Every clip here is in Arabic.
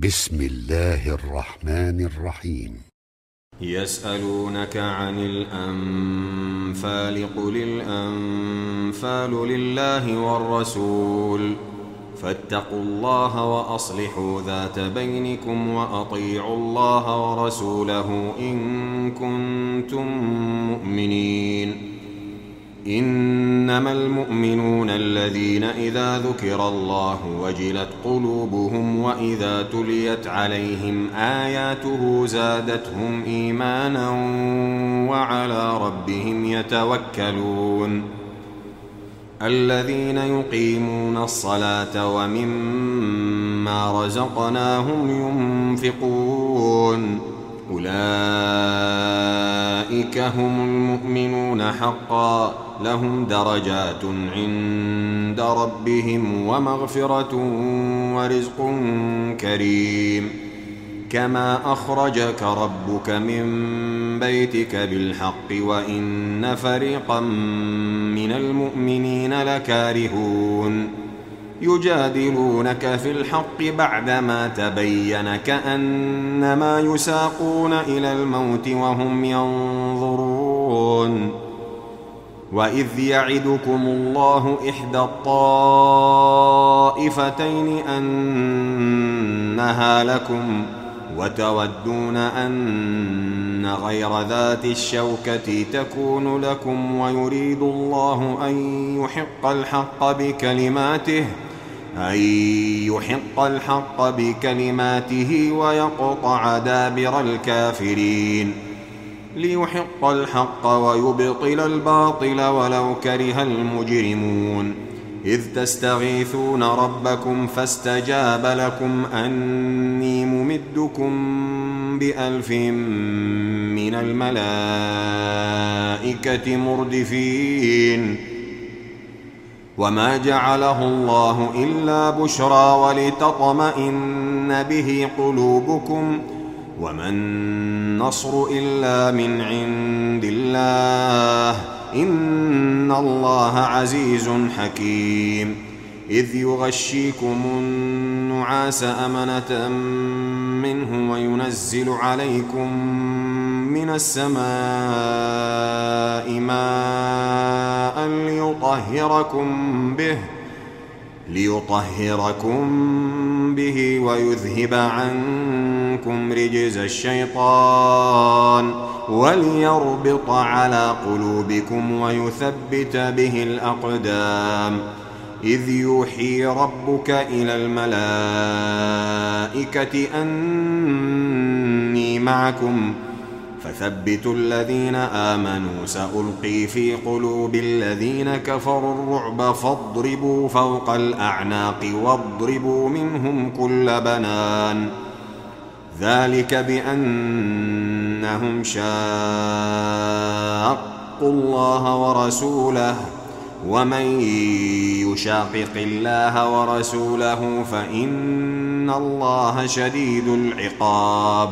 بسم الله الرحمن الرحيم. يسألونك عن الأنفال قل الأنفال لله والرسول فاتقوا الله وأصلحوا ذات بينكم وأطيعوا الله ورسوله إن كنتم مؤمنين. إنما المؤمنون الذين إذا ذكر الله وجلت قلوبهم وإذا تليت عليهم آياته زادتهم إيمانا وعلى ربهم يتوكلون. الذين يقيمون الصلاة ومما رزقناهم ينفقون أولئك هم المؤمنون حقا لهم درجات عند ربهم ومغفرة ورزق كريم. كما أخرجك ربك من بيتك بالحق وإن فريقا من المؤمنين لكارهون. يجادلونك في الحق بعدما تبين كأنما يساقون إلى الموت وهم ينظرون. وإذ يعدكم الله إحدى الطائفتين أنها لكم وتودون أن غير ذات الشوكة تكون لكم ويريد الله أن يحق الحق بكلماته ويقطع دابر الكافرين. ليحق الحق ويبطل الباطل ولو كره المجرمون. إذ تستغيثون ربكم فاستجاب لكم أني ممدكم ب1000 من الملائكة مردفين. وما جعله الله إلا بشرى ولتطمئن به قلوبكم وما النصر إلا من عند الله إن الله عزيز حكيم. إذ يغشيكم النعاس أمنة منه وينزل عليكم من السماء ماء ليطهركم به ويذهب عنكم رجز الشيطان وليربط على قلوبكم ويثبت به الأقدام. إذ يوحي ربك إلى الملائكة أني معكم فثبتوا الذين آمنوا سألقي في قلوب الذين كفروا الرعب فاضربوا فوق الأعناق واضربوا منهم كل بنان. ذلك بأنهم شاقوا الله ورسوله ومن يشاقق الله ورسوله فإن الله شديد العقاب.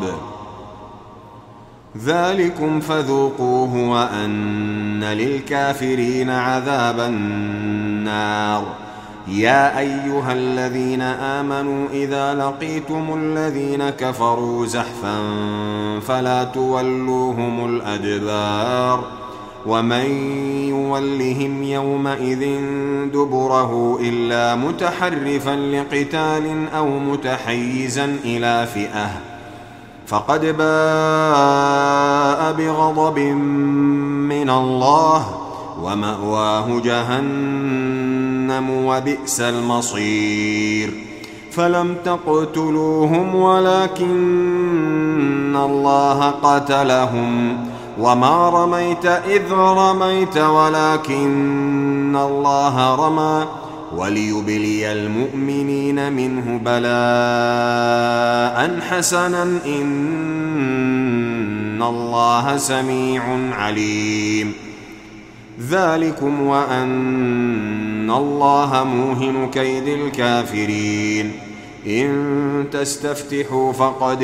ذلكم فذوقوه وأن للكافرين عذاب النار. يا أيها الذين آمنوا إذا لقيتم الذين كفروا زحفا فلا تولوهم الأدبار. ومن يولهم يومئذ دبره إلا متحرفا لقتال أو متحيزا إلى فئة فقد باء بغضب من الله ومأواه جهنم وبئس المصير. فلم تقتلوهم ولكن الله قتلهم وما رميت إذ رميت ولكن الله رمى وليبلي المؤمنين منه بلاء حسنا إن الله سميع عليم. ذلكم وأن الله موهن كيد الكافرين. إن تستفتحوا فقد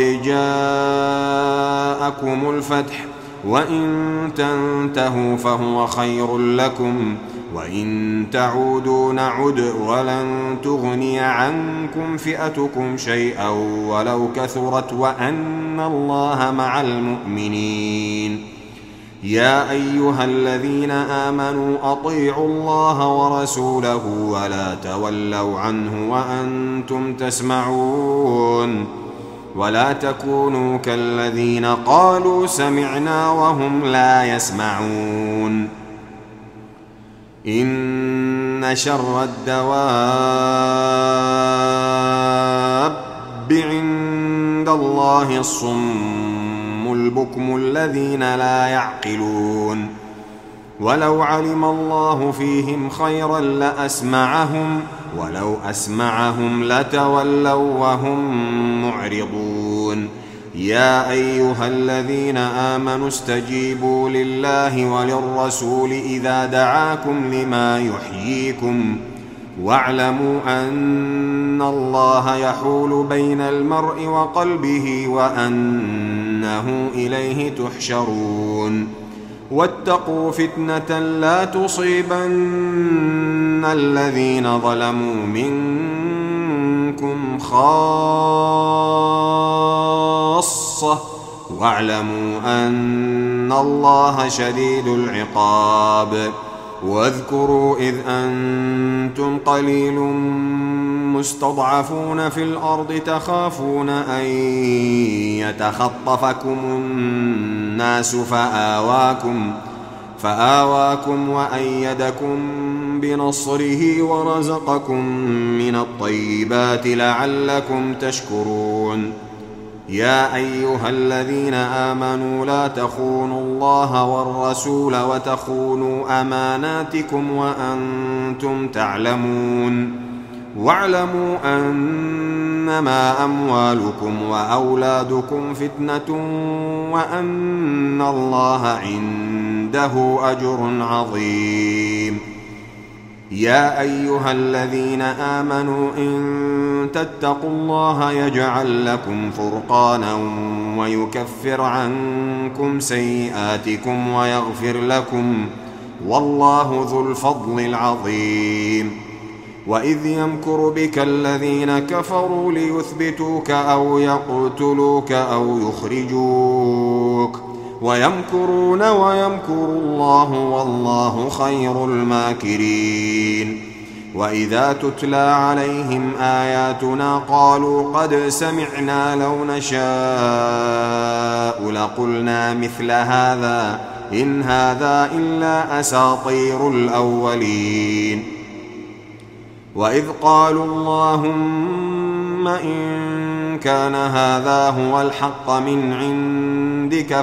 جاءكم الفتح وإن تنتهوا فهو خير لكم وإن تعودوا نعد ولن تغني عنكم فئتكم شيئا ولو كثرت وأن الله مع المؤمنين. يا أيها الذين آمنوا أطيعوا الله ورسوله ولا تولوا عنه وأنتم تسمعون ولا تكونوا كالذين قالوا سمعنا وهم لا يسمعون. إن شر الدواب عند الله الصم البكم الذين لا يعقلون. ولو علم الله فيهم خيرا لأسمعهم ولو أسمعهم لتولوا وهم معرضون. يا أيها الذين آمنوا استجيبوا لله وللرسول إذا دعاكم لما يحييكم واعلموا أن الله يحول بين المرء وقلبه وأنه إليه تحشرون. واتقوا فتنة لا تصيبن الذين ظلموا منكم خاصة واعلموا أن الله شديد العقاب. واذكروا إذ أنتم قليل مستضعفون في الأرض تخافون أن يتخطفكم الناس فآواكم وأيدكم بنصره ورزقكم من الطيبات لعلكم تشكرون. يا أيها الذين آمنوا لا تخونوا الله والرسول وتخونوا أماناتكم وأنتم تعلمون. واعلموا أنما أموالكم وأولادكم فتنة وأن الله عنده أجر عظيم. يا أيها الذين آمنوا إن تتقوا الله يجعل لكم فرقانا ويكفر عنكم سيئاتكم ويغفر لكم والله ذو الفضل العظيم. وإذ يمكر بك الذين كفروا ليثبتوك أو يقتلوك أو يخرجوك ويمكرون ويمكر الله والله خير الماكرين. وإذا تتلى عليهم آياتنا قالوا قد سمعنا لو نشاء لقلنا مثل هذا إن هذا إلا أساطير الأولين. وإذ قالوا اللهم إن كان هذا هو الحق من عندك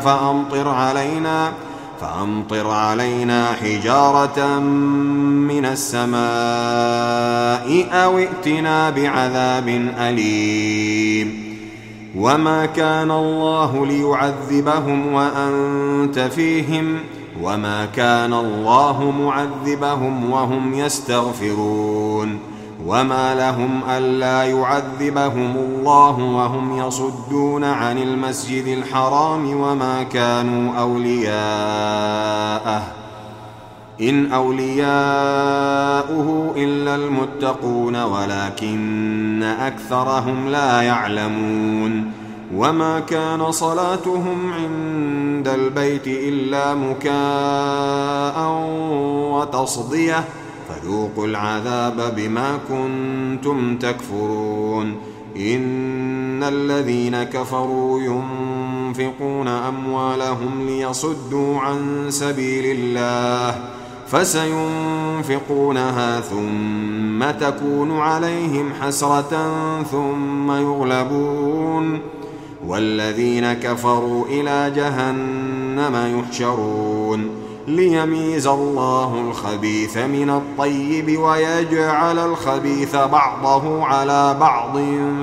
فأمطر علينا حجارة من السماء أو ائتنا بعذاب أليم. وما كان الله ليعذبهم وأنت فيهم وما كان الله معذبهم وهم يستغفرون. وما لهم ألا يعذبهم الله وهم يصدون عن المسجد الحرام وما كانوا أولياءه إن أولياؤه إلا المتقون ولكن أكثرهم لا يعلمون. وما كان صلاتهم عند البيت إلا مكاء وتصدية فذوقوا العذاب بما كنتم تكفرون. إن الذين كفروا ينفقون أموالهم ليصدوا عن سبيل الله فسينفقونها ثم تكون عليهم حسرة ثم يغلبون والذين كفروا إلى جهنم يحشرون. ليميز الله الخبيث من الطيب ويجعل الخبيث بعضه على بعض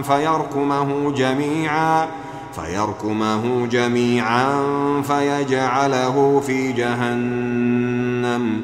فيركمه جميعا فيجعله في جهنم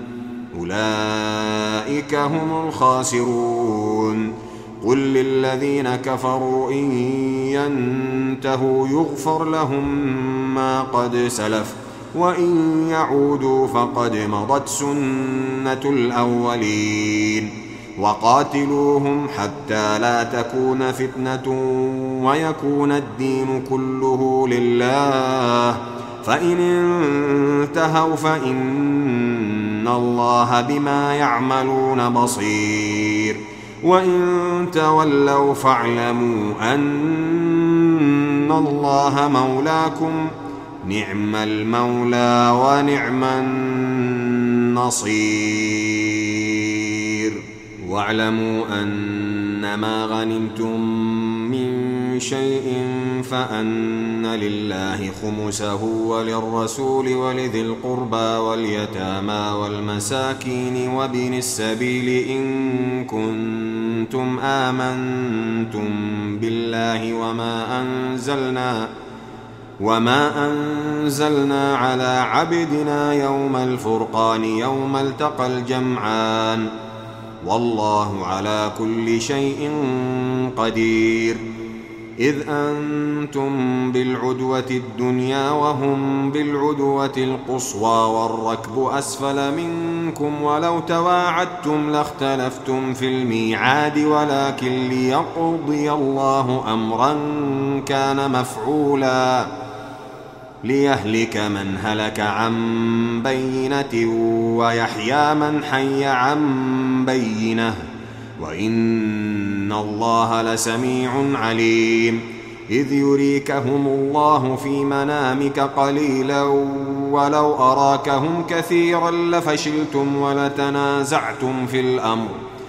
أولئك هم الخاسرون. قل للذين كفروا إن ينتهوا يغفر لهم ما قد سلف وإن يعودوا فقد مضت سنة الأولين وقاتلوهم حتى لا تكون فتنة ويكون الدين كله لله فإن انتهوا فإن الله بما يعملون بصير وإن تولوا فاعلموا أن الله مولاكم نعم المولى ونعم النصير واعلموا أنما غنمتم من شيء فأن لله خمسه وللرسول ولذي القربى واليتامى والمساكين وابن السبيل إن كنتم آمنتم بالله وما أنزلنا على عبدنا يوم الفرقان يوم التقى الجمعان والله على كل شيء قدير إذ أنتم بالعدوة الدنيا وهم بالعدوة القصوى والركب أسفل منكم ولو تواعدتم لاختلفتم في الميعاد ولكن ليقضي الله أمرا كان مفعولا ليهلك من هلك عن بينة ويحيى من حي عن بينة وإن الله لسميع عليم إذ يريكهم الله في منامك قليلا ولو أراكهم كثيرا لفشلتم ولتنازعتم في الأمر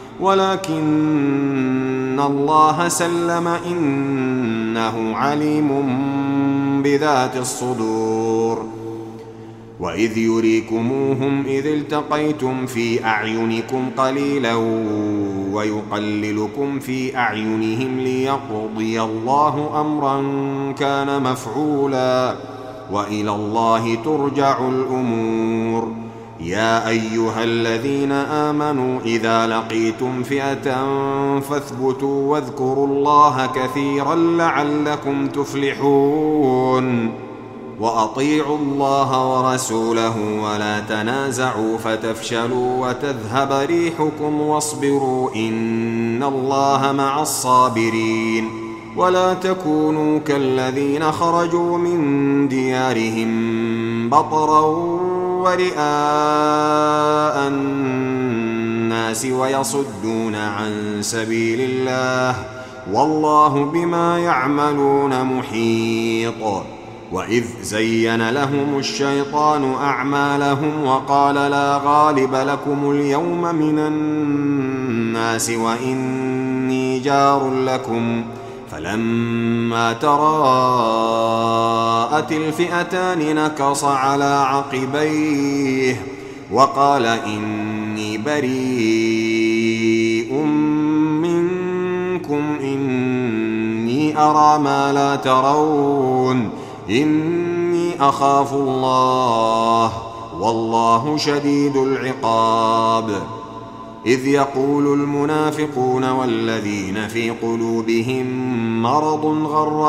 ولكن الله سلم إنه عليم بذات الصدور وإذ يريكموهم إذ التقيتم في أعينكم قليلا ويقللكم في أعينهم ليقضي الله أمرا كان مفعولا وإلى الله ترجع الأمور يا أيها الذين آمنوا إذا لقيتم فئة فاثبتوا واذكروا الله كثيرا لعلكم تفلحون وأطيعوا الله ورسوله ولا تنازعوا فتفشلوا وتذهب ريحكم واصبروا إن الله مع الصابرين ولا تكونوا كالذين خرجوا من ديارهم بطرا ورئاء الناس ويصدون عن سبيل الله والله بما يعملون محيط وإذ زين لهم الشيطان أعمالهم وقال لا غالب لكم اليوم من الناس وإني جار لكم فلما تراءت الفئتان نكص على عقبيه وقال إني بريء منكم إني أرى ما لا ترون إني أخاف الله والله شديد العقاب إذ يقول المنافقون والذين في قلوبهم مرض غر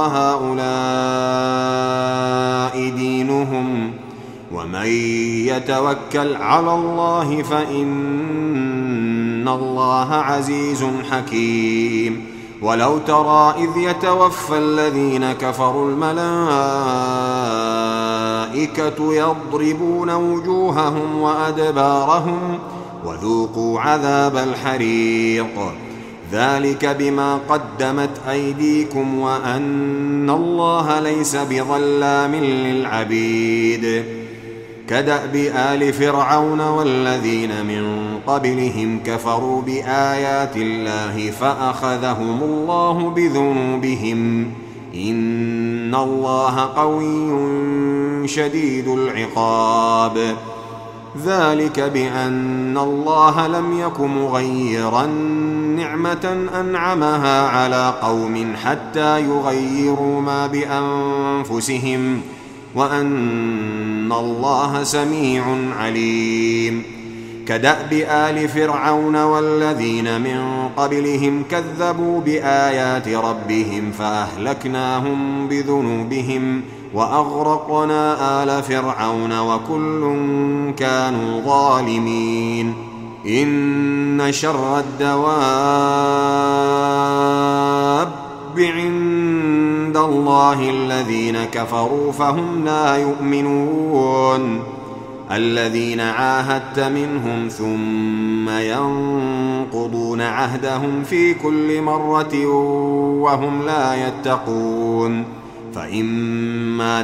هؤلاء دينهم ومن يتوكل على الله فإن الله عزيز حكيم ولو ترى إذ يتوفى الذين كفروا الملائكة يضربون وجوههم وأدبارهم وذوقوا عذاب الحريق ذلك بما قدمت أيديكم وأن الله ليس بظلام للعبيد كدأب آل فرعون والذين من قبلهم كفروا بآيات الله فأخذهم الله بذنوبهم إن الله قوي شديد العقاب ذلك بأن الله لم يك مغيرا نعمة أنعمها على قوم حتى يغيروا ما بأنفسهم وأن الله سميع عليم كدأب آل فرعون والذين من قبلهم كذبوا بآيات ربهم فأهلكناهم بذنوبهم وأغرقنا آل فرعون وكل كانوا ظالمين إن شر الدواب عند الله الذين كفروا فهم لا يؤمنون الذين عاهدت منهم ثم ينقضون عهدهم في كل مرة وهم لا يتقون فإما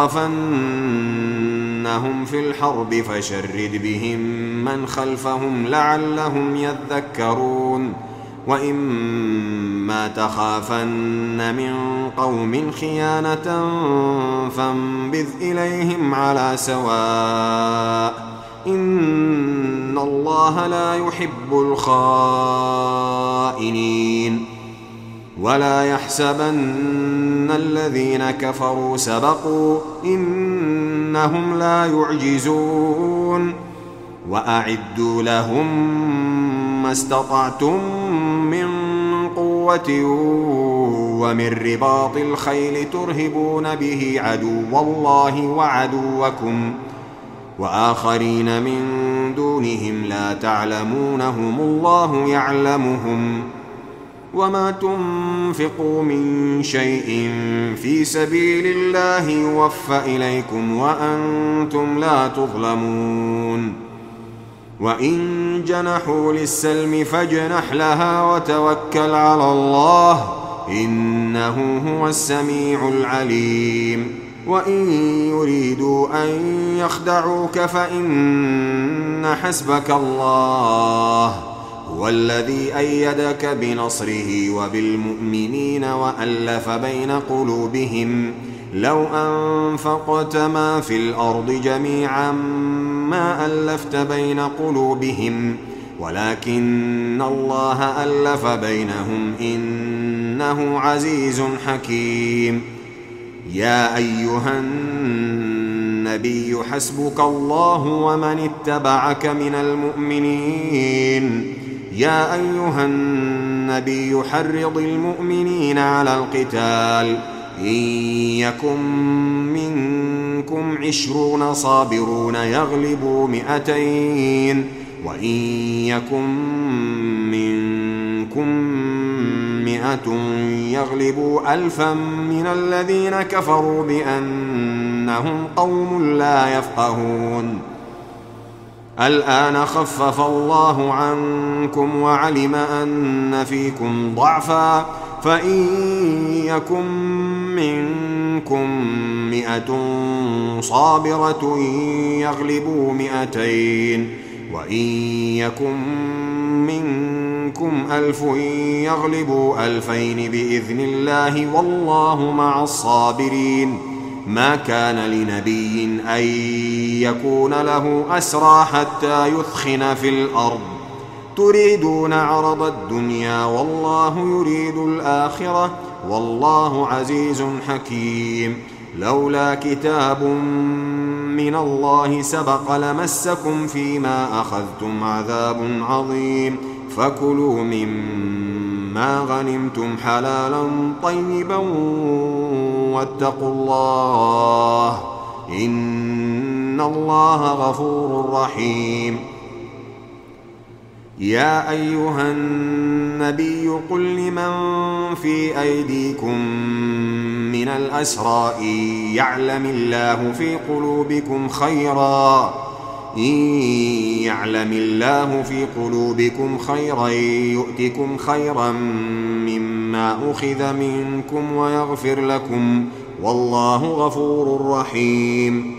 تثقفنهم في الحرب فشرد بهم من خلفهم لعلهم يذكرون وإما تخافن من قوم خيانة فانبذ إليهم على سواء إن الله لا يحب الخائنين ولا يحسبن الذين كفروا سبقوا إنهم لا يعجزون وأعدوا لهم ما استطعتم من قوة ومن رباط الخيل ترهبون به عدو الله وعدوكم وآخرين من دونهم لا تعلمونهم الله يعلمهم وما تنفقوا من شيء في سبيل الله يوفى إليكم وأنتم لا تظلمون وإن جنحوا للسلم فاجنح لها وتوكل على الله إنه هو السميع العليم وإن يريدوا أن يخدعوك فإن حسبك الله هو الذي أيدك بنصره وبالمؤمنين وألف بين قلوبهم لو أنفقت ما في الأرض جميعا ما ألفت بين قلوبهم ولكن الله ألف بينهم إنه عزيز حكيم يا أيها النبي حسبك الله ومن اتبعك من المؤمنين يا أيها النبي حرض المؤمنين على القتال إن يكن منكم 20 صابرون يغلبوا 200 وإن يكن منكم 100 يغلبوا 1000 من الذين كفروا بأنهم قوم لا يفقهون الآن خفف الله عنكم وعلم أن فيكم ضعفا فإن يكن منكم 100 صابرة يغلبوا 200 وإن يكن منكم 1000 يغلبوا 2000 بإذن الله والله مع الصابرين ما كان لنبي أن يكون له أسرى حتى يثخن في الأرض تريدون عرض الدنيا والله يريد الآخرة والله عزيز حكيم لولا كتاب من الله سبق لمسكم فيما أخذتم عذاب عظيم فكلوا مما غنمتم حلالا طيبا واتقوا الله إن الله غفور رحيم يا أيها النبي قل لمن في أيديكم من الأسرى إن يعلم الله في قلوبكم خيرا يؤتكم خيرا مما أخذ منكم ويغفر لكم والله غفور رحيم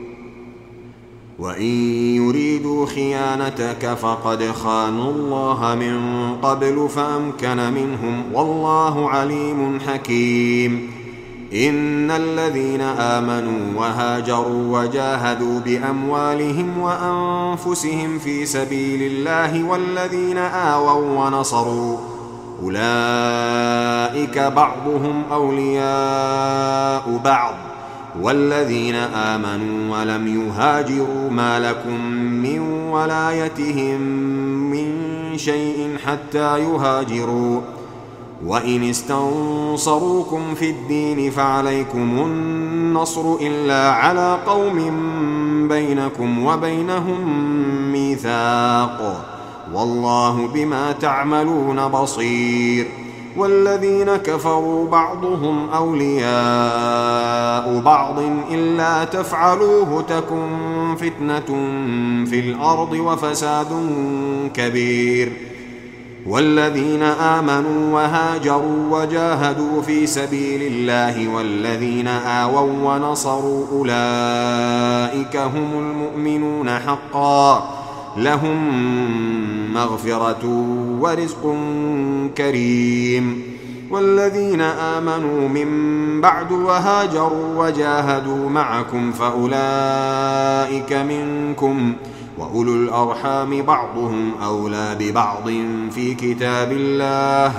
وإن يريدوا خيانتك فقد خانوا الله من قبل فأمكن منهم والله عليم حكيم إن الذين آمنوا وهاجروا وجاهدوا بأموالهم وأنفسهم في سبيل الله والذين آووا ونصروا أولئك بعضهم أولياء بعض والذين آمنوا ولم يهاجروا ما لكم من ولايتهم من شيء حتى يهاجروا وإن استنصروكم في الدين فعليكم النصر إلا على قوم بينكم وبينهم ميثاق والله بما تعملون بصير والذين كفروا بعضهم أولياء بعض إلا تفعلوه تكن فتنة في الأرض وفساد كبير والذين آمنوا وهاجروا وجاهدوا في سبيل الله والذين آووا ونصروا أولئك هم المؤمنون حقا لهم مغفرة ورزق كريم والذين آمنوا من بعد وهاجروا وجاهدوا معكم فأولئك منكم وأولو الأرحام بعضهم أولى ببعض في كتاب الله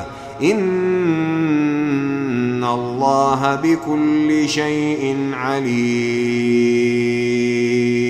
إن الله بكل شيء عليم.